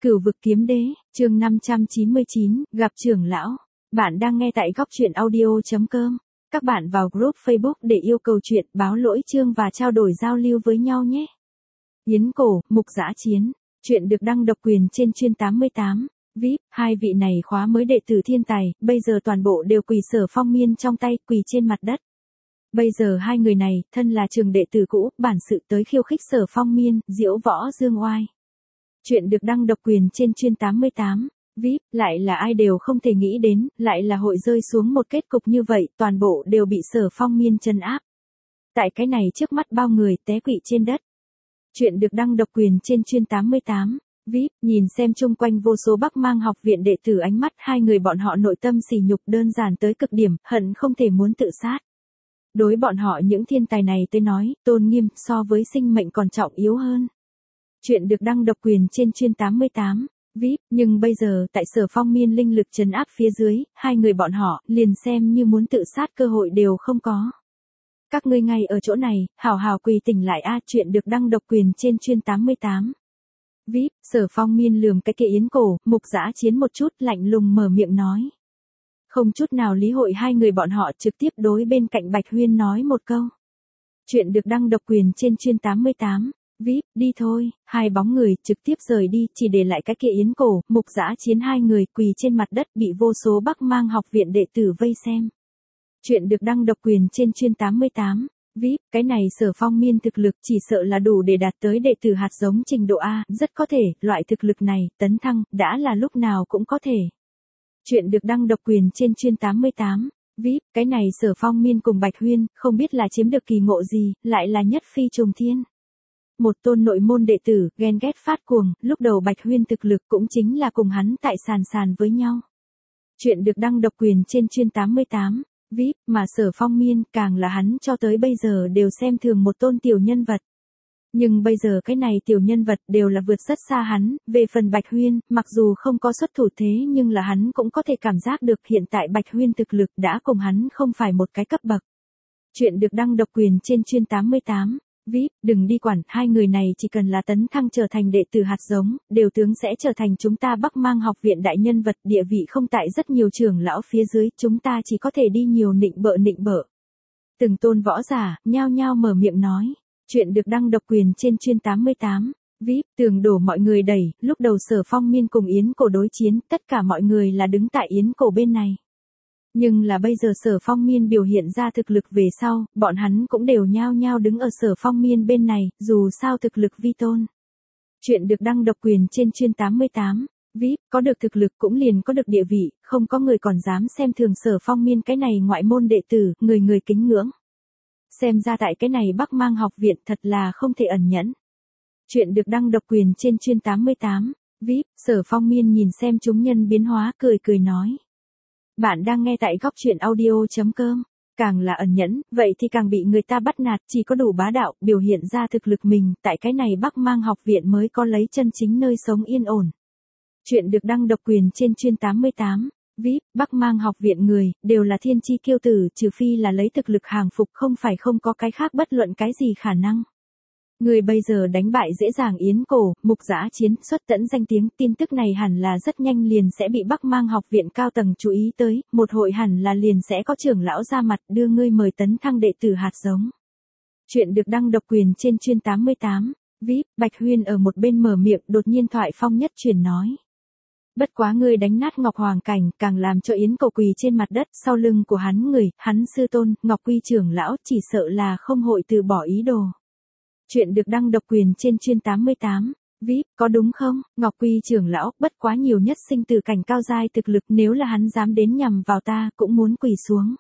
Cửu vực kiếm đế, chương 599, gặp trưởng lão. Bạn đang nghe tại góc truyện audio.com. Các bạn vào group Facebook để yêu cầu chuyện, báo lỗi chương và trao đổi giao lưu với nhau nhé. Yến Cổ, Mục Dã Chiến. Chuyện được đăng độc quyền trên chuyên 88. VIP, hai vị này khóa mới đệ tử thiên tài, bây giờ toàn bộ đều quỳ Sở Phong Miên trong tay, quỳ trên mặt đất. Bây giờ hai người này, thân là trường đệ tử cũ, bản sự tới khiêu khích Sở Phong Miên, diễu võ dương oai. Chuyện được đăng độc quyền trên chuyên 88. VIP, lại là ai đều không thể nghĩ đến, lại là hội rơi xuống một kết cục như vậy, toàn bộ đều bị Sở Phong Miên trấn áp. Tại cái này trước mắt bao người té quỵ trên đất. Chuyện được đăng độc quyền trên chuyên 88. VIP, nhìn xem chung quanh vô số Bắc Mang học viện đệ tử, ánh mắt hai người bọn họ nội tâm sỉ nhục đơn giản tới cực điểm, hận không thể muốn tự sát. Đối bọn họ những thiên tài này tới nói, tôn nghiêm so với sinh mệnh còn trọng yếu hơn. Chuyện được đăng độc quyền trên chuyên 88. VIP, nhưng bây giờ tại Sở Phong Miên linh lực trấn áp phía dưới, hai người bọn họ liền xem như muốn tự sát cơ hội đều không có. Các ngươi ngay ở chỗ này, hảo hảo quỳ tỉnh lại a. Chuyện được đăng độc quyền trên chuyên 88. VIP, Sở Phong Miên lườm cái kia Yến Cổ, Mục Dã Chiến một chút, lạnh lùng mở miệng nói. Không chút nào lý hội hai người bọn họ, trực tiếp đối bên cạnh Bạch Huyên nói một câu. Chuyện được đăng độc quyền trên chuyên 88. VIP, đi thôi. Hai bóng người trực tiếp rời đi, chỉ để lại cái kia Yến Cổ, Mục Dã Chiến hai người quỳ trên mặt đất, bị vô số Bắc Mang học viện đệ tử vây xem. Chuyện được đăng độc quyền trên chuyên 88. VIP, cái này Sở Phong Miên thực lực chỉ sợ là đủ để đạt tới đệ tử hạt giống trình độ A, rất có thể, loại thực lực này, tấn thăng, đã là lúc nào cũng có thể. Chuyện được đăng độc quyền trên chuyên 88. VIP, cái này Sở Phong Miên cùng Bạch Huyên, không biết là chiếm được kỳ ngộ gì, lại là nhất phi trùng thiên. Một tôn nội môn đệ tử, ghen ghét phát cuồng, lúc đầu Bạch Huyên thực lực cũng chính là cùng hắn tại sàn với nhau. Chuyện được đăng độc quyền trên chuyên 88. VIP, mà Sở Phong Miên, càng là hắn cho tới bây giờ đều xem thường một tôn tiểu nhân vật. Nhưng bây giờ cái này tiểu nhân vật đều là vượt rất xa hắn, về phần Bạch Huyên, mặc dù không có xuất thủ thế nhưng là hắn cũng có thể cảm giác được hiện tại Bạch Huyên thực lực đã cùng hắn không phải một cái cấp bậc. Chuyện được đăng độc quyền trên chuyên 88. VIP, đừng đi quản, hai người này chỉ cần là tấn thăng trở thành đệ tử hạt giống, đều tướng sẽ trở thành chúng ta Bắc Mang học viện đại nhân vật, địa vị không tại rất nhiều trưởng lão phía dưới, chúng ta chỉ có thể đi nhiều nịnh bợ. Từng tôn võ giả, nhao nhao mở miệng nói. Chuyện được đăng độc quyền trên chuyên 88. VIP, tường đổ mọi người đẩy, lúc đầu Sở Phong Miên cùng Yến Cổ đối chiến, tất cả mọi người là đứng tại Yến Cổ bên này. Nhưng là bây giờ Sở Phong Miên biểu hiện ra thực lực về sau, bọn hắn cũng đều nhao nhao đứng ở Sở Phong Miên bên này, dù sao thực lực vi tôn. Chuyện được đăng độc quyền trên chuyên 88. VIP, có được thực lực cũng liền có được địa vị, không có người còn dám xem thường Sở Phong Miên cái này ngoại môn đệ tử, người người kính ngưỡng. Xem ra tại cái này Bắc Mang học viện thật là không thể ẩn nhẫn. Chuyện được đăng độc quyền trên chuyên 88. VIP, Sở Phong Miên nhìn xem chúng nhân biến hóa, cười nói. Bạn đang nghe tại góc truyện audio.com. Càng là ẩn nhẫn, vậy thì càng bị người ta bắt nạt, chỉ có đủ bá đạo, biểu hiện ra thực lực mình, tại cái này Bắc Mang học viện mới có lấy chân chính nơi sống yên ổn. Chuyện được đăng độc quyền trên chuyên 88. VIP, Bắc Mang học viện người, đều là thiên chi kiêu tử, trừ phi là lấy thực lực hàng phục, không phải không có cái khác bất luận cái gì khả năng. Người bây giờ đánh bại dễ dàng Yến Cổ, Mục Dã Chiến, xuất tẫn danh tiếng, tin tức này hẳn là rất nhanh liền sẽ bị Bắc Mang học viện cao tầng chú ý tới, một hội hẳn là liền sẽ có trưởng lão ra mặt đưa ngươi mời tấn thăng đệ tử hạt giống. Chuyện được đăng độc quyền trên chuyên 88. VIP, Bạch Huyên ở một bên mở miệng, đột nhiên thoại phong nhất truyền nói. Bất quá ngươi đánh nát Ngọc Hoàng Cảnh, càng làm cho Yến Cổ quỳ trên mặt đất, sau lưng của hắn người, hắn sư tôn, Ngọc Quy trưởng lão, chỉ sợ là không hội từ bỏ ý đồ. Chuyện được đăng độc quyền trên chuyên 88. VIP, có đúng không? Ngọc Quy trưởng lão, bất quá nhiều nhất sinh từ cảnh cao giai thực lực, nếu là hắn dám đến nhằm vào ta, cũng muốn quỳ xuống.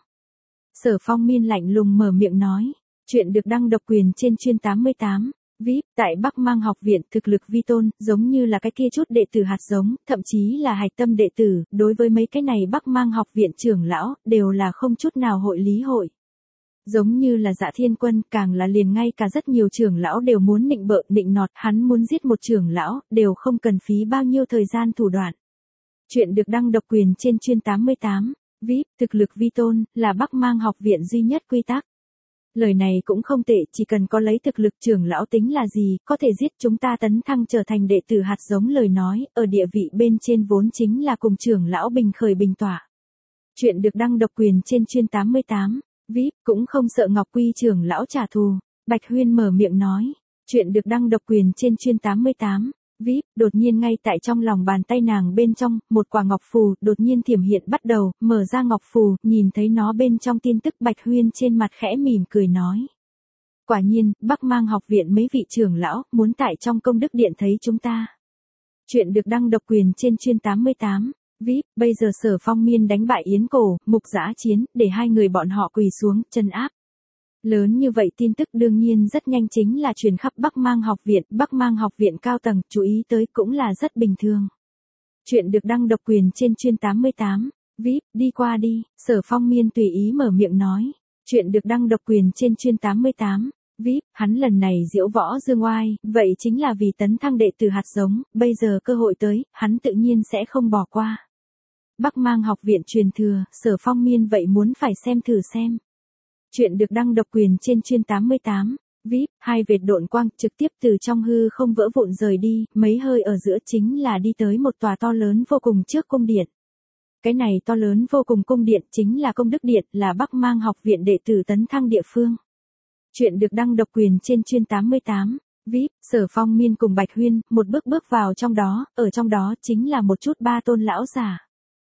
Sở Phong Miên lạnh lùng mở miệng nói. Chuyện được đăng độc quyền trên chuyên 88. VIP, tại Bắc Mang học viện, thực lực vi tôn, giống như là cái kia chút đệ tử hạt giống, thậm chí là hạch tâm đệ tử, đối với mấy cái này Bắc Mang học viện trưởng lão, đều là không chút nào hội lý hội. Giống như là Dạ Thiên Quân, càng là liền ngay cả rất nhiều trưởng lão đều muốn nịnh nọt, hắn muốn giết một trưởng lão, đều không cần phí bao nhiêu thời gian thủ đoạn. Chuyện được đăng độc quyền trên chuyên 88. VIP, thực lực vi tôn, là Bắc Mang học viện duy nhất quy tắc. Lời này cũng không tệ, chỉ cần có lấy thực lực trưởng lão tính là gì, có thể giết chúng ta tấn thăng trở thành đệ tử hạt giống. Lời nói, ở địa vị bên trên vốn chính là cùng trưởng lão bình khởi bình tỏa. Chuyện được đăng độc quyền trên chuyên 88, VIP, cũng không sợ Ngọc Quy trưởng lão trả thù. Bạch Huyên mở miệng nói. Chuyện được đăng độc quyền trên chuyên 88, VIP, đột nhiên ngay tại trong lòng bàn tay nàng bên trong, một quả ngọc phù, đột nhiên thiểm hiện bắt đầu, mở ra ngọc phù, nhìn thấy nó bên trong tin tức. Bạch Huyên trên mặt khẽ mỉm cười nói. Quả nhiên, Bắc Mang học viện mấy vị trưởng lão, muốn tại trong công đức điện thấy chúng ta. Chuyện được đăng độc quyền trên chuyên 88, VIP, bây giờ Sở Phong Miên đánh bại Yến Cổ, Mục Dã Chiến, để hai người bọn họ quỳ xuống, chân áp. Lớn như vậy tin tức đương nhiên rất nhanh chính là truyền khắp Bắc Mang học viện cao tầng, chú ý tới cũng là rất bình thường. Chuyện được đăng độc quyền trên chuyên 88, VIP, đi qua đi, Sở Phong Miên tùy ý mở miệng nói. Chuyện được đăng độc quyền trên chuyên 88, VIP, hắn lần này diễu võ dương oai, vậy chính là vì tấn thăng đệ tử hạt giống, bây giờ cơ hội tới, hắn tự nhiên sẽ không bỏ qua. Bắc Mang học viện truyền thừa, Sở Phong Miên vậy muốn phải xem thử xem. Chuyện được đăng độc quyền trên chuyên 88, VIP, hai vệt độn quang trực tiếp từ trong hư không vỡ vụn rời đi, mấy hơi ở giữa chính là đi tới một tòa to lớn vô cùng trước cung điện. Cái này to lớn vô cùng cung điện chính là công đức điện, là Bắc Mang học viện đệ tử tấn thăng địa phương. Chuyện được đăng độc quyền trên chuyên 88, VIP, Sở Phong Miên cùng Bạch Huyên, một bước vào trong đó, ở trong đó chính là một chút ba tôn lão giả.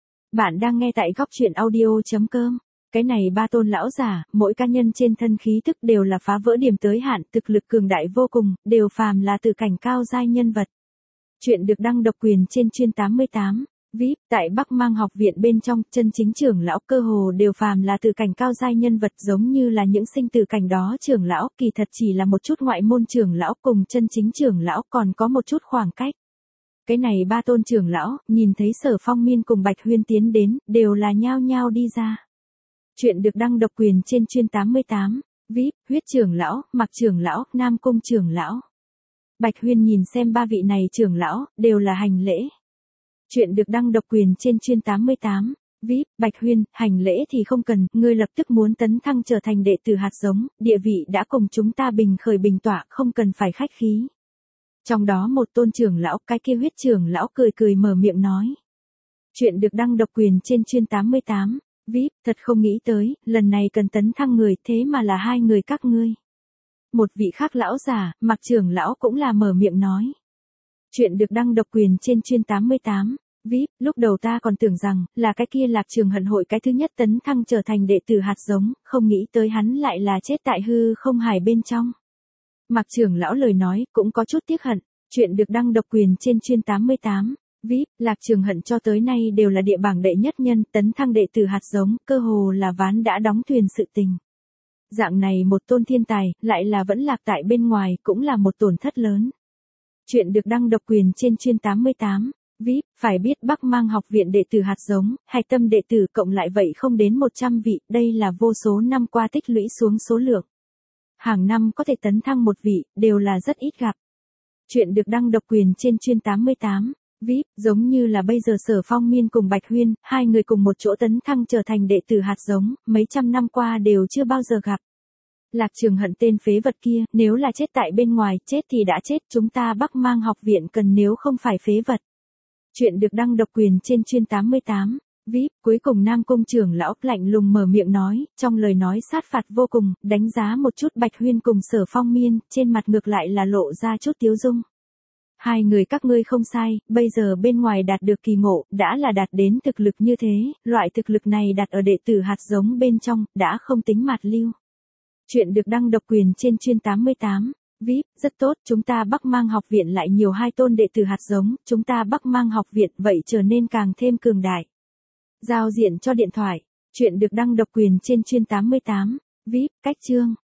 Bạn đang nghe tại góc truyện audio.com. Cái này ba tôn lão giả, mỗi cá nhân trên thân khí thức đều là phá vỡ điểm tới hạn, thực lực cường đại vô cùng, đều phàm là từ cảnh cao giai nhân vật. Chuyện được đăng độc quyền trên chuyên 88, VIP, tại Bắc Mang học viện bên trong, chân chính trưởng lão cơ hồ đều phàm là từ cảnh cao giai nhân vật, giống như là những sinh từ cảnh đó trưởng lão, kỳ thật chỉ là một chút ngoại môn trưởng lão cùng chân chính trưởng lão còn có một chút khoảng cách. Cái này ba tôn trưởng lão, nhìn thấy Sở Phong Miên cùng Bạch Huyên tiến đến, đều là nhao nhao đi ra. Chuyện được đăng độc quyền trên chuyên 88, VIP, Huyết trưởng lão, Mạc trưởng lão, Nam Cung trưởng lão. Bạch Huyên nhìn xem ba vị này trưởng lão, đều là hành lễ. Chuyện được đăng độc quyền trên chuyên 88, VIP, Bạch Huyên, hành lễ thì không cần, ngươi lập tức muốn tấn thăng trở thành đệ tử hạt giống, địa vị đã cùng chúng ta bình khởi bình tỏa, không cần phải khách khí. Trong đó một tôn trưởng lão, cái kia Huyết trưởng lão cười mở miệng nói. Chuyện được đăng độc quyền trên chuyên 88, VIP, thật không nghĩ tới, lần này cần tấn thăng người, thế mà là hai người các ngươi. Một vị khác lão giả, Mạc trưởng lão cũng là mở miệng nói. Chuyện được đăng độc quyền trên chuyên 88, VIP, lúc đầu ta còn tưởng rằng, là cái kia Lạc Trường Hận hội cái thứ nhất tấn thăng trở thành đệ tử hạt giống, không nghĩ tới hắn lại là chết tại hư không hải bên trong. Mạc trưởng lão lời nói, cũng có chút tiếc hận. Chuyện được đăng độc quyền trên chuyên 88, VIP, Lạc Trường Hận cho tới nay đều là địa bảng đệ nhất nhân, tấn thăng đệ tử hạt giống, cơ hồ là ván đã đóng thuyền sự tình. Dạng này một tôn thiên tài, lại là vẫn lạc tại bên ngoài, cũng là một tổn thất lớn. Chuyện được đăng độc quyền trên chuyên 88, VIP, phải biết Bắc Mang học viện đệ tử hạt giống, hạch tâm đệ tử cộng lại vậy không đến 100 vị, đây là vô số năm qua tích lũy xuống số lượng. Hàng năm có thể tấn thăng một vị, đều là rất ít gặp. Chuyện được đăng độc quyền trên chuyên 88, VIP, giống như là bây giờ Sở Phong Miên cùng Bạch Huyên, hai người cùng một chỗ tấn thăng trở thành đệ tử hạt giống, mấy trăm năm qua đều chưa bao giờ gặp. Lạc Trường Hận tên phế vật kia, nếu là chết tại bên ngoài, chết thì đã chết, chúng ta Bắc Mang học viện cần nếu không phải phế vật. Chuyện được đăng độc quyền trên chuyên 88, VIP, cuối cùng Nam Cung trưởng lão lạnh lùng mở miệng nói, trong lời nói sát phạt vô cùng, đánh giá một chút Bạch Huyên cùng Sở Phong Miên, trên mặt ngược lại là lộ ra chút tiếu dung. Hai người các ngươi không sai, bây giờ bên ngoài đạt được kỳ ngộ, đã là đạt đến thực lực như thế, loại thực lực này đặt ở đệ tử hạt giống bên trong, đã không tính mạt lưu. Chuyện được đăng độc quyền trên chuyên 88, VIP, rất tốt, chúng ta Bắc Mang học viện lại nhiều hai tôn đệ tử hạt giống, chúng ta Bắc Mang học viện vậy trở nên càng thêm cường đại. Giao diện cho điện thoại. Chuyện được đăng độc quyền trên chuyên 88, VIP, cách chương.